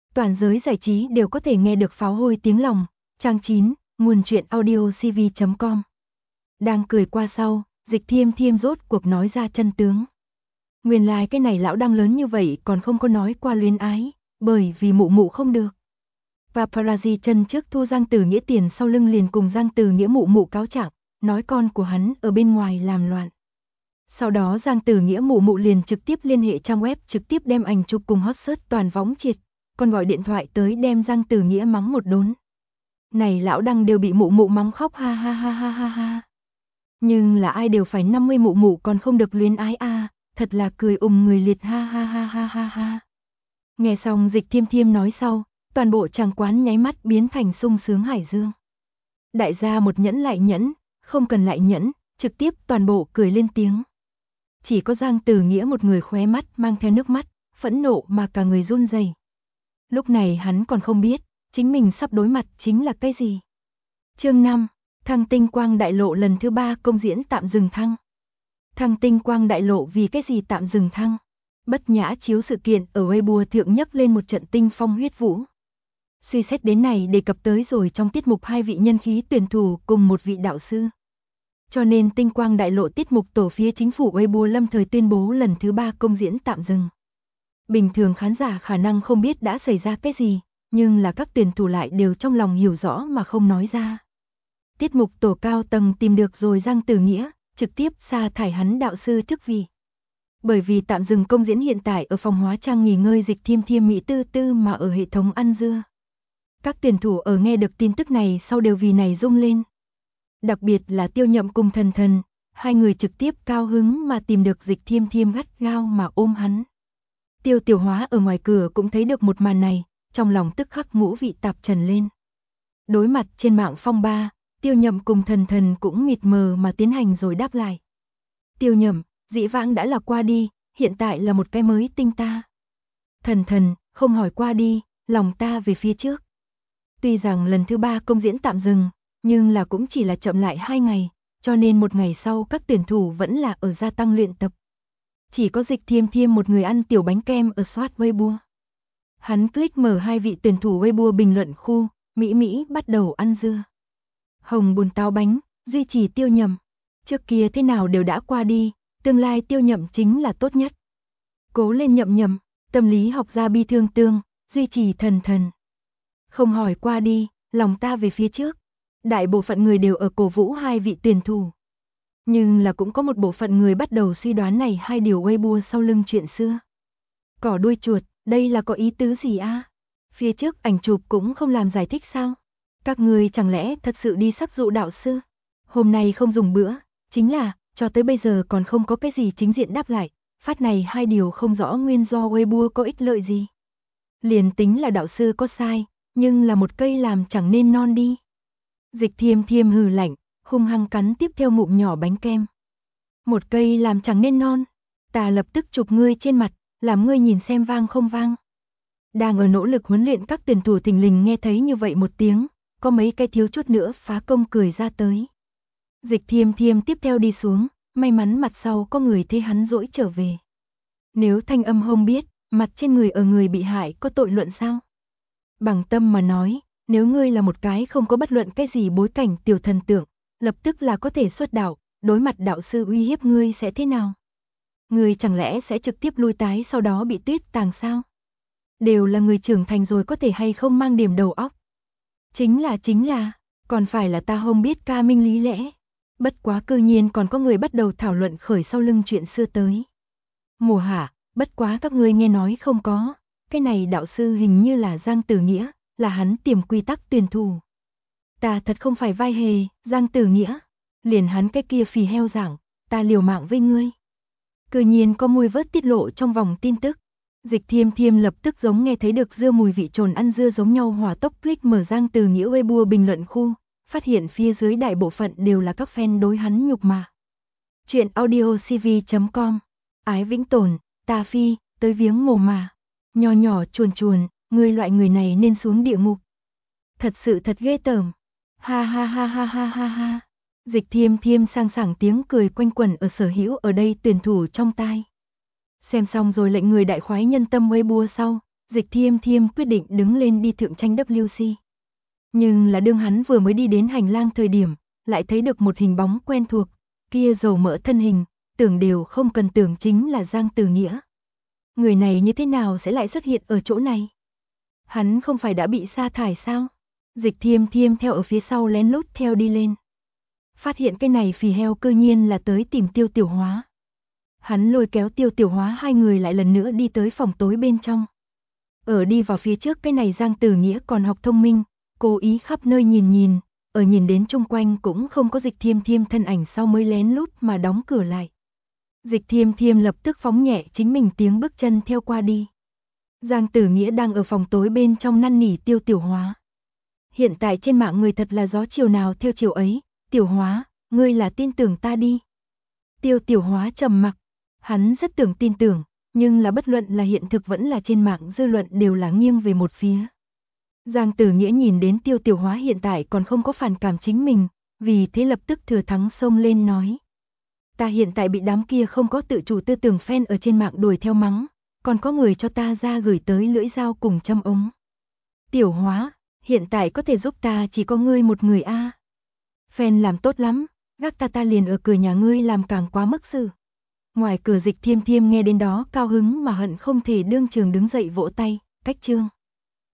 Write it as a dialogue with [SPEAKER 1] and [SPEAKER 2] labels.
[SPEAKER 1] Toàn giới giải trí đều có thể nghe được pháo hôi tiếng lòng. Trang 9, nguồn truyện audiocv.com. Đang cười qua sau, Dịch Thiêm Thiêm rốt cuộc nói ra chân tướng. Nguyên lai cái này lão Đăng lớn như vậy còn không có nói qua luyến ái, bởi vì mụ mụ không được. Paparazzi chân trước thu Giang Tử Nghĩa tiền, sau lưng liền cùng Giang Tử Nghĩa mụ mụ cáo trạng, nói con của hắn ở bên ngoài làm loạn. Sau đó Giang Tử Nghĩa mụ mụ liền trực tiếp liên hệ trang web, trực tiếp đem ảnh chụp cùng hot search toàn võng triệt, còn gọi điện thoại tới đem Giang Tử Nghĩa mắng một đốn. Này lão Đăng đều bị mụ mụ mắng khóc ha ha ha ha ha ha. Nhưng là ai đều phải 50 mụ mụ còn không được luyến ái a, thật là cười người liệt ha ha ha ha ha ha. Nghe xong Dịch Thiêm Thiêm nói sau, toàn bộ tràng quán nháy mắt biến thành sung sướng hải dương. Đại gia một nhẫn lại nhẫn, không cần lại nhẫn, trực tiếp toàn bộ cười lên tiếng. Chỉ có Giang Tử Nghĩa một người khóe mắt mang theo nước mắt, phẫn nộ mà cả người run rẩy. Lúc này hắn còn không biết, chính mình sắp đối mặt chính là cái gì. Chương 5, Thăng Tinh Quang Đại Lộ lần thứ 3 công diễn tạm dừng thăng. Thăng Tinh Quang Đại Lộ vì cái gì tạm dừng thăng? Bất nhã chiếu sự kiện ở Weibo thượng nhấc lên một trận tinh phong huyết vũ. Suy xét đến này đề cập tới rồi trong tiết mục 2 vị nhân khí tuyển thủ cùng một vị đạo sư. Cho nên Tinh Quang Đại Lộ tiết mục tổ phía chính phủ Weibo lâm thời tuyên bố lần thứ 3 công diễn tạm dừng. Bình thường khán giả khả năng không biết đã xảy ra cái gì, nhưng là các tuyển thủ lại đều trong lòng hiểu rõ mà không nói ra. Tiết mục tổ cao tầng tìm được rồi Giang Tử Nghĩa, trực tiếp sa thải hắn đạo sư chức vị. Bởi vì tạm dừng công diễn hiện tại ở phòng hóa trang nghỉ ngơi Dịch Thiêm Thiêm Mỹ tư tư mà ở hệ thống ăn dưa. Các tuyển thủ ở nghe được tin tức này sau đều vì này rung lên. Đặc biệt là Tiêu Nhậm cùng Thần Thần, hai người trực tiếp cao hứng mà tìm được Dịch Thiêm Thiêm gắt gao mà ôm hắn. Tiêu Tiểu Hóa ở ngoài cửa cũng thấy được một màn này, trong lòng tức khắc ngũ vị tạp trần lên. Đối mặt trên mạng phong ba, Tiêu Nhậm cùng Thần Thần cũng mịt mờ mà tiến hành rồi đáp lại. Tiêu Nhậm, dĩ vãng đã là qua đi, hiện tại là một cái mới tinh ta. Thần Thần, không hỏi qua đi, lòng ta về phía trước. Tuy rằng lần thứ 3 công diễn tạm dừng, nhưng là cũng chỉ là chậm lại 2 ngày, cho nên một ngày sau các tuyển thủ vẫn là ở gia tăng luyện tập. Chỉ có Dịch Thiêm Thiêm một người ăn tiểu bánh kem ở soát Weibo. Hắn click mở 2 vị tuyển thủ Weibo bình luận khu, Mỹ Mỹ bắt đầu ăn dưa. Hồng bùn táo bánh, duy trì Tiêu Nhậm. Trước kia thế nào đều đã qua đi, tương lai Tiêu Nhậm chính là tốt nhất. Cố lên Nhậm Nhậm, tâm lý học gia bi thương tương, duy trì Thần Thần. Không hỏi qua đi, lòng ta về phía trước. Đại bộ phận người đều ở cổ vũ 2 vị tuyển thủ. Nhưng là cũng có một bộ phận người bắt đầu suy đoán này 2 điều Weibo sau lưng chuyện xưa. Cỏ đuôi chuột, đây là có ý tứ gì a? Phía trước ảnh chụp cũng không làm giải thích sao? Các người chẳng lẽ thật sự đi sắc dụ đạo sư? Hôm nay không dùng bữa, chính là, cho tới bây giờ còn không có cái gì chính diện đáp lại. Phát này 2 điều không rõ nguyên do Weibo có ích lợi gì. Liền tính là đạo sư có sai, nhưng là một cây làm chẳng nên non đi. Dịch Thiêm Thiêm hừ lạnh, hung hăng cắn tiếp theo ngụm nhỏ bánh kem. Một cây làm chẳng nên non, ta lập tức chụp ngươi trên mặt, làm ngươi nhìn xem vang không vang. Đang ở nỗ lực huấn luyện các tuyển thủ thình lình nghe thấy như vậy một tiếng, có mấy cái thiếu chút nữa phá công cười ra tới. Dịch Thiêm Thiêm tiếp theo đi xuống, may mắn mặt sau có người thấy hắn dỗi trở về. Nếu thanh âm hông biết, mặt trên người ở người bị hại có tội luận sao? Bằng tâm mà nói, nếu ngươi là một cái không có bất luận cái gì bối cảnh tiểu thần tượng, lập tức là có thể xuất đạo, đối mặt đạo sư uy hiếp ngươi sẽ thế nào? Ngươi chẳng lẽ sẽ trực tiếp lui tái sau đó bị tuyết tàng sao? Đều là người trưởng thành rồi có thể hay không mang điểm đầu óc. Chính là, còn phải là ta không biết ca minh lý lẽ. Bất quá cư nhiên còn có người bắt đầu thảo luận khởi sau lưng chuyện xưa tới. Mùa hạ, bất quá các ngươi nghe nói không có, cái này đạo sư hình như là Giang Tử Nghĩa, là hắn tiềm quy tắc tuyển thủ. Ta thật không phải vai hề, Giang Tử Nghĩa, liền hắn cái kia phì heo giảng, ta liều mạng với ngươi. Cư nhiên có mùi vớt tiết lộ trong vòng tin tức. Dịch Thiêm Thiêm lập tức giống nghe thấy được dưa mùi vị trồn ăn dưa giống nhau, hỏa tốc click mở Giang Tử Nghĩa Weibo bình luận khu, phát hiện phía dưới đại bộ phận đều là các fan đối hắn nhục mạ. Chuyện audiocv.com. Ái Vĩnh Tồn, ta phi, tới viếng mồ mà. Nho nhỏ chuồn chuồn, ngươi loại người này nên xuống địa ngục. Thật sự thật ghê tởm. Ha ha ha ha ha ha ha. Dịch Thiêm Thiêm sang sảng tiếng cười quanh quẩn ở sở hữu ở đây tuyển thủ trong tai. Xem xong rồi lệnh người đại khoái nhân tâm Weibo sau, Dịch Thiêm Thiêm quyết định đứng lên đi thượng tranh WC. Nhưng là đương hắn vừa mới đi đến hành lang thời điểm, lại thấy được một hình bóng quen thuộc, kia dầu mỡ thân hình, tưởng đều không cần tưởng chính là Giang Tử Nghĩa. Người này như thế nào sẽ lại xuất hiện ở chỗ này? Hắn không phải đã bị sa thải sao? Dịch Thiêm Thiêm theo ở phía sau lén lút theo đi lên. Phát hiện cái này phì heo cơ nhiên là tới tìm Tiêu Tiểu Hóa. Hắn lôi kéo Tiêu Tiểu Hóa hai người lại lần nữa đi tới phòng tối bên trong. Ở đi vào phía trước cái này Giang Tử Nghĩa còn học thông minh, cố ý khắp nơi nhìn, ở nhìn đến chung quanh cũng không có Dịch Thiêm Thiêm thân ảnh sau mới lén lút mà đóng cửa lại. Dịch Thiêm Thiêm lập tức phóng nhẹ chính mình tiếng bước chân theo qua đi. Giang Tử Nghĩa đang ở phòng tối bên trong năn nỉ Tiêu Tiểu Hóa. Hiện tại trên mạng người thật là gió chiều nào theo chiều ấy, Tiểu Hóa, ngươi là tin tưởng ta đi. Tiêu Tiểu Hóa trầm mặc, hắn rất tưởng tin tưởng, nhưng là bất luận là hiện thực vẫn là trên mạng dư luận đều là nghiêng về một phía. Giang Tử Nghĩa nhìn đến Tiêu Tiểu Hóa hiện tại còn không có phản cảm chính mình, vì thế lập tức thừa thắng xông lên nói. Ta hiện tại bị đám kia không có tự chủ tư tưởng fan ở trên mạng đuổi theo mắng, còn có người cho ta ra gửi tới lưỡi dao cùng châm ống. Tiểu Hóa, hiện tại có thể giúp ta chỉ có ngươi một người a. Fan làm tốt lắm, gác ta liền ở cửa nhà ngươi làm càng quá mức sự. Ngoài cửa Dịch Thiêm Thiêm nghe đến đó cao hứng mà hận không thể đương trường đứng dậy vỗ tay, cách chương.